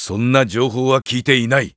そんな情報は聞いていない。